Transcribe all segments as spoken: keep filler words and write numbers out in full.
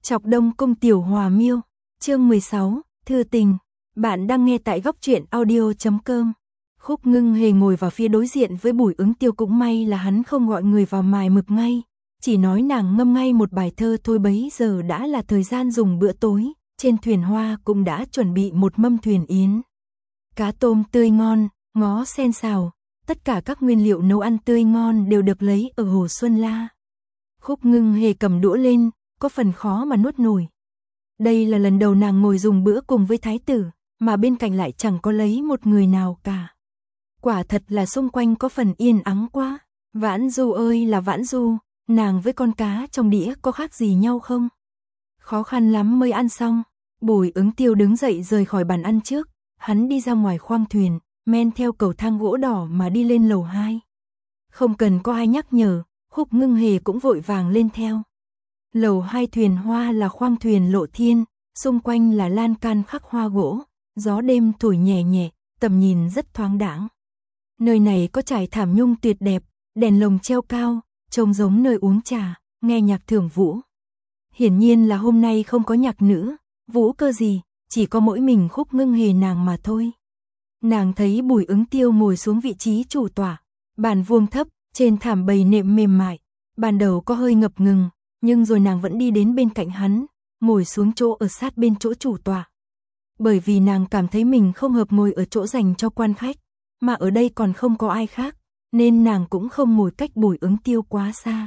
Chọc Đông Cung Tiểu Hòa Miêu, chương mười sáu, Thư tình. Bạn đang nghe tại góc truyện audio chấm com. Khúc Ngưng Hề ngồi vào phía đối diện với Bùi Ứng Tiêu, cũng may là hắn không gọi người vào mài mực ngay, chỉ nói nàng ngâm ngay một bài thơ thôi. Bấy giờ đã là thời gian dùng bữa tối, trên thuyền hoa cũng đã chuẩn bị một mâm thuyền yến. Cá tôm tươi ngon, ngó sen xào, tất cả các nguyên liệu nấu ăn tươi ngon đều được lấy ở Hồ Xuân La. Khúc Ngưng Hề cầm đũa lên, có phần khó mà nuốt nổi. Đây là lần đầu nàng ngồi dùng bữa cùng với thái tử, mà bên cạnh lại chẳng có lấy một người nào cả. Quả thật là xung quanh có phần yên ắng quá. Vãn Du ơi là Vãn Du, nàng với con cá trong đĩa có khác gì nhau không? Khó khăn lắm mới ăn xong, Bùi Ứng Tiêu đứng dậy rời khỏi bàn ăn trước, hắn đi ra ngoài khoang thuyền, men theo cầu thang gỗ đỏ mà đi lên lầu hai. Không cần có ai nhắc nhở, Khúc Ngưng Hề cũng vội vàng lên theo. Lầu hai thuyền hoa là khoang thuyền lộ thiên, xung quanh là lan can khắc hoa gỗ, gió đêm thổi nhẹ nhẹ, tầm nhìn rất thoáng đãng. Nơi này có trải thảm nhung tuyệt đẹp, đèn lồng treo cao, trông giống nơi uống trà, nghe nhạc thưởng vũ. Hiển nhiên là hôm nay không có nhạc nữ, vũ cơ gì, chỉ có mỗi mình Khúc Ngưng Hề nàng mà thôi. Nàng thấy Bùi Ứng Tiêu ngồi xuống vị trí chủ tọa, bàn vuông thấp, trên thảm bầy nệm mềm mại, ban đầu có hơi ngập ngừng, nhưng rồi nàng vẫn đi đến bên cạnh hắn, ngồi xuống chỗ ở sát bên chỗ chủ tọa. Bởi vì nàng cảm thấy mình không hợp ngồi ở chỗ dành cho quan khách, mà ở đây còn không có ai khác, nên nàng cũng không ngồi cách Bùi Ứng Tiêu quá xa.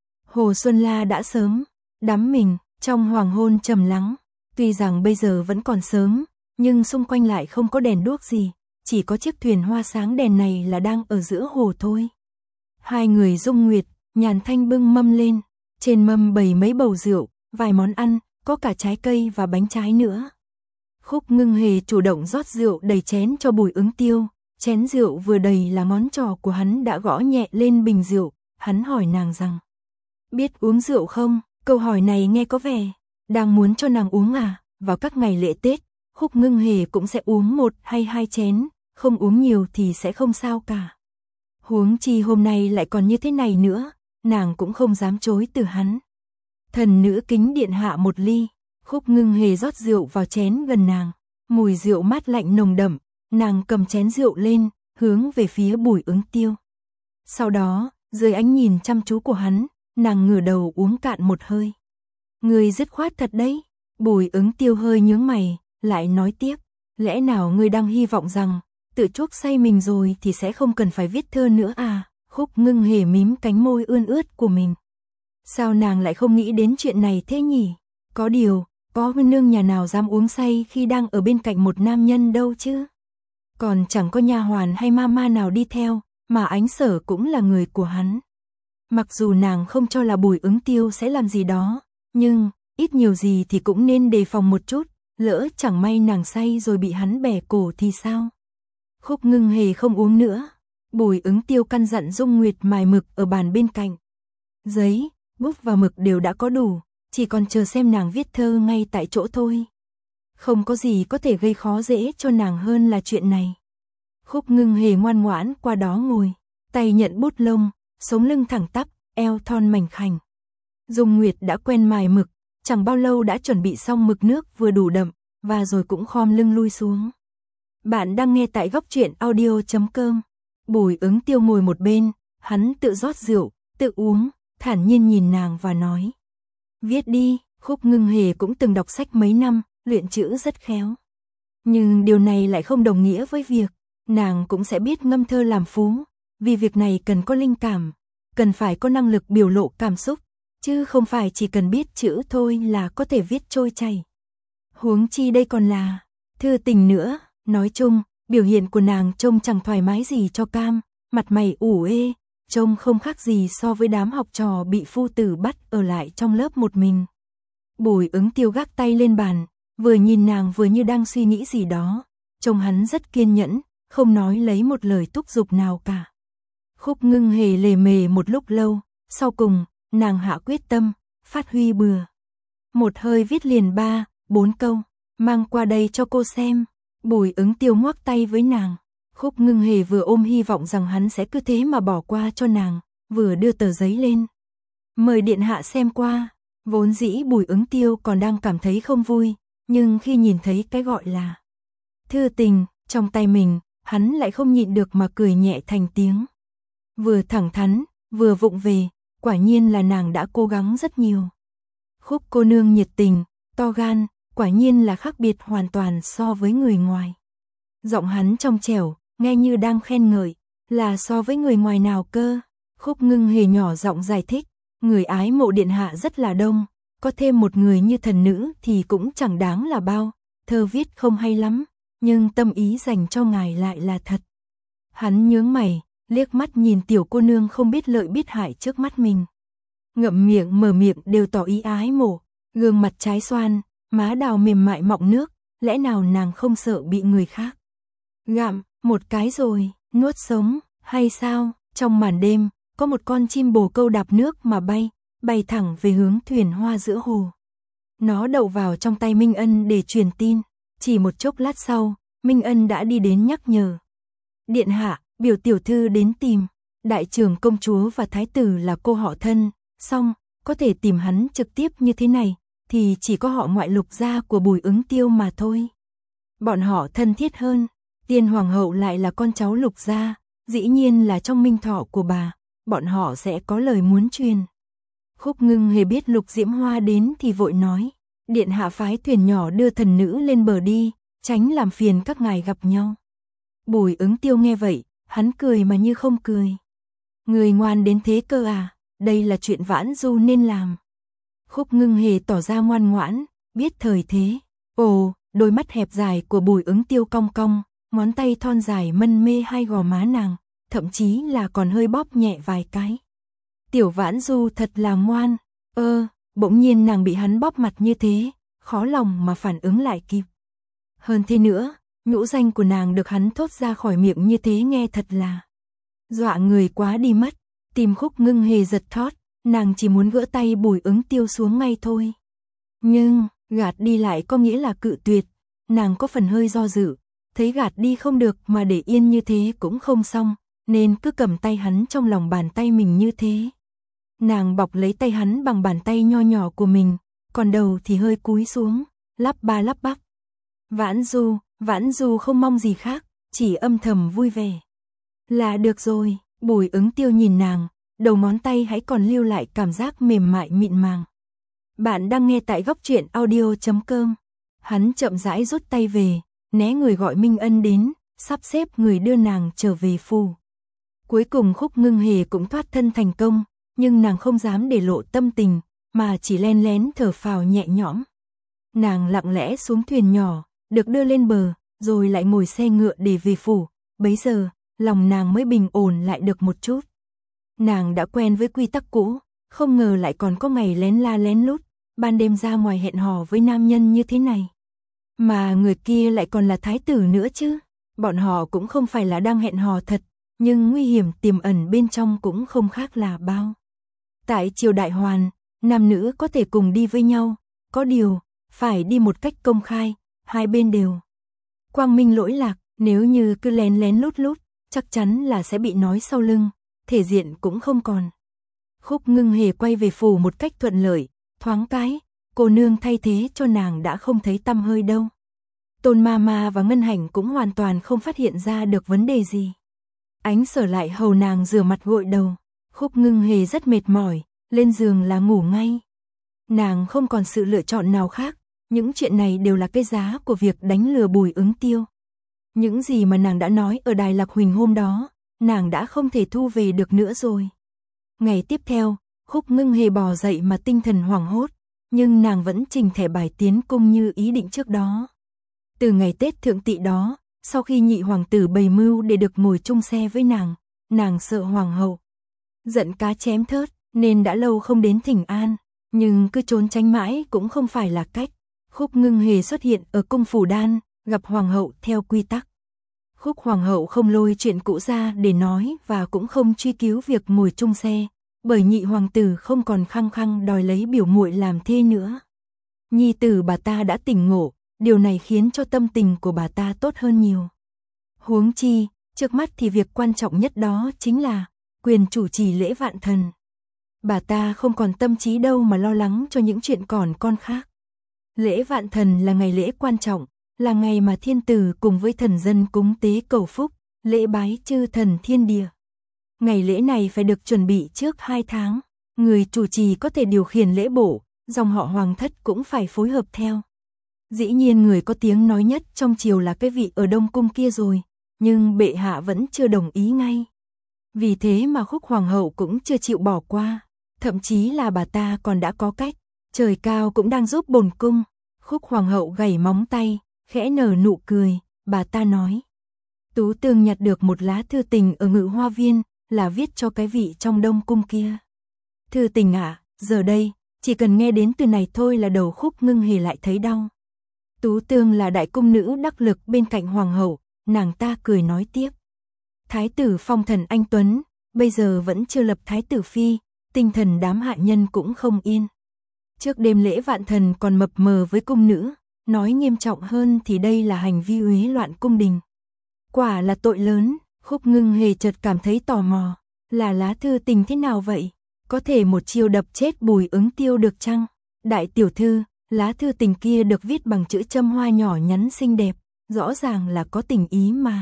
Hồ Xuân La đã sớm đắm mình trong hoàng hôn trầm lắng, tuy rằng bây giờ vẫn còn sớm, nhưng xung quanh lại không có đèn đuốc gì, chỉ có chiếc thuyền hoa sáng đèn này là đang ở giữa hồ thôi. Hai người dung nguyệt, nhàn thanh bưng mâm lên, trên mâm bày mấy bầu rượu, vài món ăn, có cả trái cây và bánh trái nữa. Khúc Ngưng Hề chủ động rót rượu đầy chén cho Bùi Ứng Tiêu, chén rượu vừa đầy là ngón trỏ của hắn đã gõ nhẹ lên bình rượu, hắn hỏi nàng rằng: biết uống rượu không? Câu hỏi này nghe có vẻ đang muốn cho nàng uống à? Vào các ngày lễ Tết, Khúc Ngưng Hề cũng sẽ uống một hay hai chén, không uống nhiều thì sẽ không sao cả. Huống chi hôm nay lại còn như thế này nữa, nàng cũng không dám chối từ hắn. Thần nữ kính điện hạ một ly. Khúc Ngưng Hề rót rượu vào chén gần nàng, mùi rượu mát lạnh nồng đậm, nàng cầm chén rượu lên, hướng về phía Bùi Ứng Tiêu. Sau đó, dưới ánh nhìn chăm chú của hắn, nàng ngửa đầu uống cạn một hơi. Ngươi dứt khoát thật đấy. Bùi Ứng Tiêu hơi nhướng mày, lại nói tiếp: lẽ nào ngươi đang hy vọng rằng tự chuốc say mình rồi thì sẽ không cần phải viết thơ nữa à? Khúc Ngưng Hề mím cánh môi ươn ướt của mình. Sao nàng lại không nghĩ đến chuyện này thế nhỉ? Có điều, có nương nhà nào dám uống say khi đang ở bên cạnh một nam nhân đâu chứ? Còn chẳng có nha hoàn hay mama nào đi theo, mà Ánh Sở cũng là người của hắn. Mặc dù nàng không cho là Bùi Ứng Tiêu sẽ làm gì đó, nhưng ít nhiều gì thì cũng nên đề phòng một chút, lỡ chẳng may nàng say rồi bị hắn bẻ cổ thì sao? Khúc Ngưng Hề không uống nữa. Bùi Ứng Tiêu căn dặn Dung Nguyệt mài mực ở bàn bên cạnh. Giấy, bút và mực đều đã có đủ, chỉ còn chờ xem nàng viết thơ ngay tại chỗ thôi. Không có gì có thể gây khó dễ cho nàng hơn là chuyện này. Khúc Ngưng Hề ngoan ngoãn qua đó ngồi, tay nhận bút lông, sống lưng thẳng tắp, eo thon mảnh khảnh. Dung Nguyệt đã quen mài mực, chẳng bao lâu đã chuẩn bị xong mực nước vừa đủ đậm, và rồi cũng khom lưng lui xuống. Bạn đang nghe tại góc truyện audio chấm com. Bùi Ứng Tiêu ngồi một bên, hắn tự rót rượu, tự uống, thản nhiên nhìn nàng và nói: viết đi. Khúc Ngưng Hề cũng từng đọc sách mấy năm, luyện chữ rất khéo. Nhưng điều này lại không đồng nghĩa với việc nàng cũng sẽ biết ngâm thơ làm phú, vì việc này cần có linh cảm, cần phải có năng lực biểu lộ cảm xúc, chứ không phải chỉ cần biết chữ thôi là có thể viết trôi chảy. Huống chi đây còn là thư tình nữa. Nói chung, biểu hiện của nàng trông chẳng thoải mái gì cho cam, mặt mày ủ ê, trông không khác gì so với đám học trò bị phu tử bắt ở lại trong lớp một mình. Bùi Ứng Tiêu gác tay lên bàn, vừa nhìn nàng vừa như đang suy nghĩ gì đó, trông hắn rất kiên nhẫn, không nói lấy một lời thúc giục nào cả. Khúc Ngưng Hề lề mề một lúc lâu, sau cùng, nàng hạ quyết tâm, phát huy bừa. Một hơi viết liền ba, bốn câu, mang qua đây cho cô xem. Bùi Ứng Tiêu ngoắc tay với nàng. Khúc Ngưng Hề vừa ôm hy vọng rằng hắn sẽ cứ thế mà bỏ qua cho nàng, vừa đưa tờ giấy lên. Mời điện hạ xem qua. Vốn dĩ Bùi Ứng Tiêu còn đang cảm thấy không vui, nhưng khi nhìn thấy cái gọi là thư tình trong tay mình, hắn lại không nhịn được mà cười nhẹ thành tiếng. Vừa thẳng thắn, vừa vụng về, quả nhiên là nàng đã cố gắng rất nhiều. Khúc cô nương nhiệt tình, to gan, quả nhiên là khác biệt hoàn toàn so với người ngoài. Giọng hắn trong trẻo, nghe như đang khen ngợi, là so với người ngoài nào cơ. Khúc Ngưng Hề nhỏ giọng giải thích, người ái mộ điện hạ rất là đông, có thêm một người như thần nữ thì cũng chẳng đáng là bao, thơ viết không hay lắm, nhưng tâm ý dành cho ngài lại là thật. Hắn nhướng mày, liếc mắt nhìn tiểu cô nương không biết lợi biết hại trước mắt mình. Ngậm miệng mở miệng đều tỏ ý ái mộ, gương mặt trái xoan, má đào mềm mại mọng nước, lẽ nào nàng không sợ bị người khác gặm một cái rồi nuốt sống hay sao? Trong màn đêm, có một con chim bồ câu đạp nước mà bay, bay thẳng về hướng thuyền hoa giữa hồ. Nó đậu vào trong tay Minh Ân để truyền tin, chỉ một chốc lát sau, Minh Ân đã đi đến nhắc nhở. Điện hạ, biểu tiểu thư đến tìm, đại trưởng công chúa và thái tử là cô họ thân, song có thể tìm hắn trực tiếp như thế này, thì chỉ có họ ngoại Lục gia của Bùi Ứng Tiêu mà thôi. Bọn họ thân thiết hơn, tiên hoàng hậu lại là con cháu Lục gia, dĩ nhiên là trong minh thọ của bà, bọn họ sẽ có lời muốn truyền. Khúc Ngưng Hề biết Lục Diễm Hoa đến thì vội nói, điện hạ phái thuyền nhỏ đưa thần nữ lên bờ đi, tránh làm phiền các ngài gặp nhau. Bùi Ứng Tiêu nghe vậy, hắn cười mà như không cười. Người ngoan đến thế cơ à, đây là chuyện Vãn Du nên làm. Khúc Ngưng Hề tỏ ra ngoan ngoãn, biết thời thế. Ồ, đôi mắt hẹp dài của Bùi Ứng Tiêu cong cong, ngón tay thon dài mân mê hai gò má nàng, thậm chí là còn hơi bóp nhẹ vài cái. Tiểu Vãn Du thật là ngoan. Ơ, bỗng nhiên nàng bị hắn bóp mặt như thế, khó lòng mà phản ứng lại kịp. Hơn thế nữa, nhũ danh của nàng được hắn thốt ra khỏi miệng như thế nghe thật là dọa người quá đi mất. Tim Khúc Ngưng Hề giật thót, nàng chỉ muốn gỡ tay Bùi Ứng Tiêu xuống ngay thôi. Nhưng, gạt đi lại có nghĩa là cự tuyệt, nàng có phần hơi do dự, thấy gạt đi không được mà để yên như thế cũng không xong, nên cứ cầm tay hắn trong lòng bàn tay mình như thế. Nàng bọc lấy tay hắn bằng bàn tay nho nhỏ của mình, còn đầu thì hơi cúi xuống, lắp ba lắp bắp. Vãn Du, Vãn Du không mong gì khác, chỉ âm thầm vui vẻ. Là được rồi, Bùi Ứng Tiêu nhìn nàng, đầu ngón tay hãy còn lưu lại cảm giác mềm mại mịn màng. Bạn đang nghe tại góc truyện audio chấm com. Hắn chậm rãi rút tay về, né người gọi Minh Ân đến, sắp xếp người đưa nàng trở về phủ. Cuối cùng Khúc Ngưng Hề cũng thoát thân thành công, nhưng nàng không dám để lộ tâm tình, mà chỉ len lén thở phào nhẹ nhõm. Nàng lặng lẽ xuống thuyền nhỏ, được đưa lên bờ, rồi lại ngồi xe ngựa để về phủ. Bấy giờ, lòng nàng mới bình ổn lại được một chút. Nàng đã quen với quy tắc cũ, không ngờ lại còn có ngày lén la lén lút, ban đêm ra ngoài hẹn hò với nam nhân như thế này. Mà người kia lại còn là thái tử nữa chứ. Bọn họ cũng không phải là đang hẹn hò thật, nhưng nguy hiểm tiềm ẩn bên trong cũng không khác là bao. Tại triều Đại Hoàn, nam nữ có thể cùng đi với nhau, có điều, phải đi một cách công khai, hai bên đều quang minh lỗi lạc, nếu như cứ lén lén lút lút, chắc chắn là sẽ bị nói sau lưng, thể diện cũng không còn. Khúc Ngưng Hề quay về phủ một cách thuận lợi, thoáng cái, cô nương thay thế cho nàng đã không thấy tăm hơi đâu. Tôn Ma Ma và Ngân Hành cũng hoàn toàn không phát hiện ra được vấn đề gì. Ánh Sở lại hầu nàng rửa mặt gội đầu, Khúc Ngưng Hề rất mệt mỏi, lên giường là ngủ ngay. Nàng không còn sự lựa chọn nào khác, những chuyện này đều là cái giá của việc đánh lừa Bùi Ứng Tiêu. Những gì mà nàng đã nói ở Đài Lạc Huỳnh hôm đó, nàng đã không thể thu về được nữa rồi. Ngày tiếp theo, Khúc Ngưng Hề bò dậy mà tinh thần hoảng hốt, nhưng nàng vẫn trình thẻ bài tiến cung như ý định trước đó. Từ ngày Tết Thượng Tỵ đó, sau khi nhị hoàng tử bày mưu để được ngồi chung xe với nàng, nàng sợ hoàng hậu giận cá chém thớt, nên đã lâu không đến thỉnh an, nhưng cứ trốn tránh mãi cũng không phải là cách. Khúc Ngưng Hề xuất hiện ở cung phủ Đan, gặp hoàng hậu theo quy tắc. Khúc hoàng hậu không lôi chuyện cũ ra để nói và cũng không truy cứu việc ngồi chung xe, bởi nhị hoàng tử không còn khăng khăng đòi lấy biểu muội làm thê nữa. Nhi tử bà ta đã tỉnh ngộ, điều này khiến cho tâm tình của bà ta tốt hơn nhiều. Huống chi, trước mắt thì việc quan trọng nhất đó chính là quyền chủ trì lễ vạn thần. bà ta không còn tâm trí đâu mà lo lắng cho những chuyện còn con khác. Lễ vạn thần là ngày lễ quan trọng, là ngày mà thiên tử cùng với thần dân cúng tế cầu phúc, lễ bái chư thần thiên địa. Ngày lễ này phải được chuẩn bị trước hai tháng, người chủ trì có thể điều khiển lễ bộ, dòng họ hoàng thất cũng phải phối hợp theo. Dĩ nhiên người có tiếng nói nhất trong triều là cái vị ở Đông Cung kia rồi, nhưng bệ hạ vẫn chưa đồng ý ngay. Vì thế mà Khúc hoàng hậu cũng chưa chịu bỏ qua, thậm chí là bà ta còn đã có cách, trời cao cũng đang giúp bổn cung. Khúc hoàng hậu gảy móng tay, khẽ nở nụ cười, bà ta nói. Tú Tương nhặt được một lá thư tình ở Ngự Hoa Viên, là viết cho cái vị trong Đông Cung kia. Thư tình ạ, à, giờ đây, chỉ cần nghe đến từ này thôi là đầu Khúc Ngưng Hề lại thấy đau. Tú Tương là đại cung nữ đắc lực bên cạnh hoàng hậu, nàng ta cười nói tiếp. Thái tử phong thần anh tuấn, bây giờ vẫn chưa lập thái tử phi, tinh thần đám hạ nhân cũng không yên. Trước đêm lễ vạn thần còn mập mờ với cung nữ, nói nghiêm trọng hơn thì đây là hành vi uế loạn cung đình. Quả là tội lớn. Khúc Ngưng Hề chợt cảm thấy tò mò, là lá thư tình thế nào vậy? Có thể một chiêu đập chết Bùi Ứng Tiêu được chăng? Đại tiểu thư, lá thư tình kia được viết bằng chữ châm hoa nhỏ nhắn xinh đẹp, rõ ràng là có tình ý mà.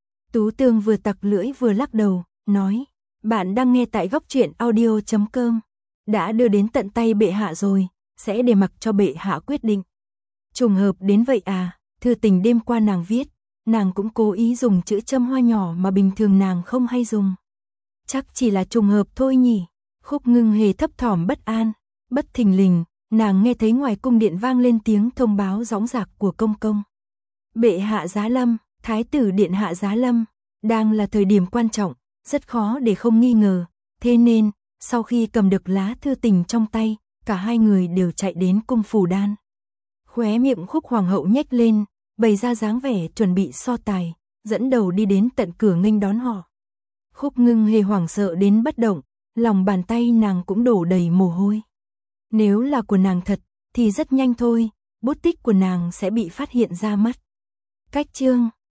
Tú Tương vừa tặc lưỡi vừa lắc đầu, nói, bạn đang nghe tại góc truyện audio chấm com, đã đưa đến tận tay bệ hạ rồi, sẽ để mặc cho bệ hạ quyết định. Trùng hợp đến vậy à, thư tình đêm qua nàng viết, nàng cũng cố ý dùng chữ châm hoa nhỏ mà bình thường nàng không hay dùng. Chắc chỉ là trùng hợp thôi nhỉ. Khúc Ngưng Hề thấp thỏm bất an, bất thình lình, nàng nghe thấy ngoài cung điện vang lên tiếng thông báo dõng dạc của công công. Bệ hạ giá lâm, thái tử điện hạ giá lâm, đang là thời điểm quan trọng, rất khó để không nghi ngờ, thế nên, sau khi cầm được lá thư tình trong tay, cả hai người đều chạy đến cung Phủ Đan. Khóe miệng Khúc hoàng hậu nhếch lên, bày ra dáng vẻ chuẩn bị so tài, dẫn đầu đi đến tận cửa nghênh đón họ. Khúc Ngưng Hề hoảng sợ đến bất động, lòng bàn tay nàng cũng đổ đầy mồ hôi. Nếu là của nàng thật, thì rất nhanh thôi, bút tích của nàng sẽ bị phát hiện ra mất. Cách chương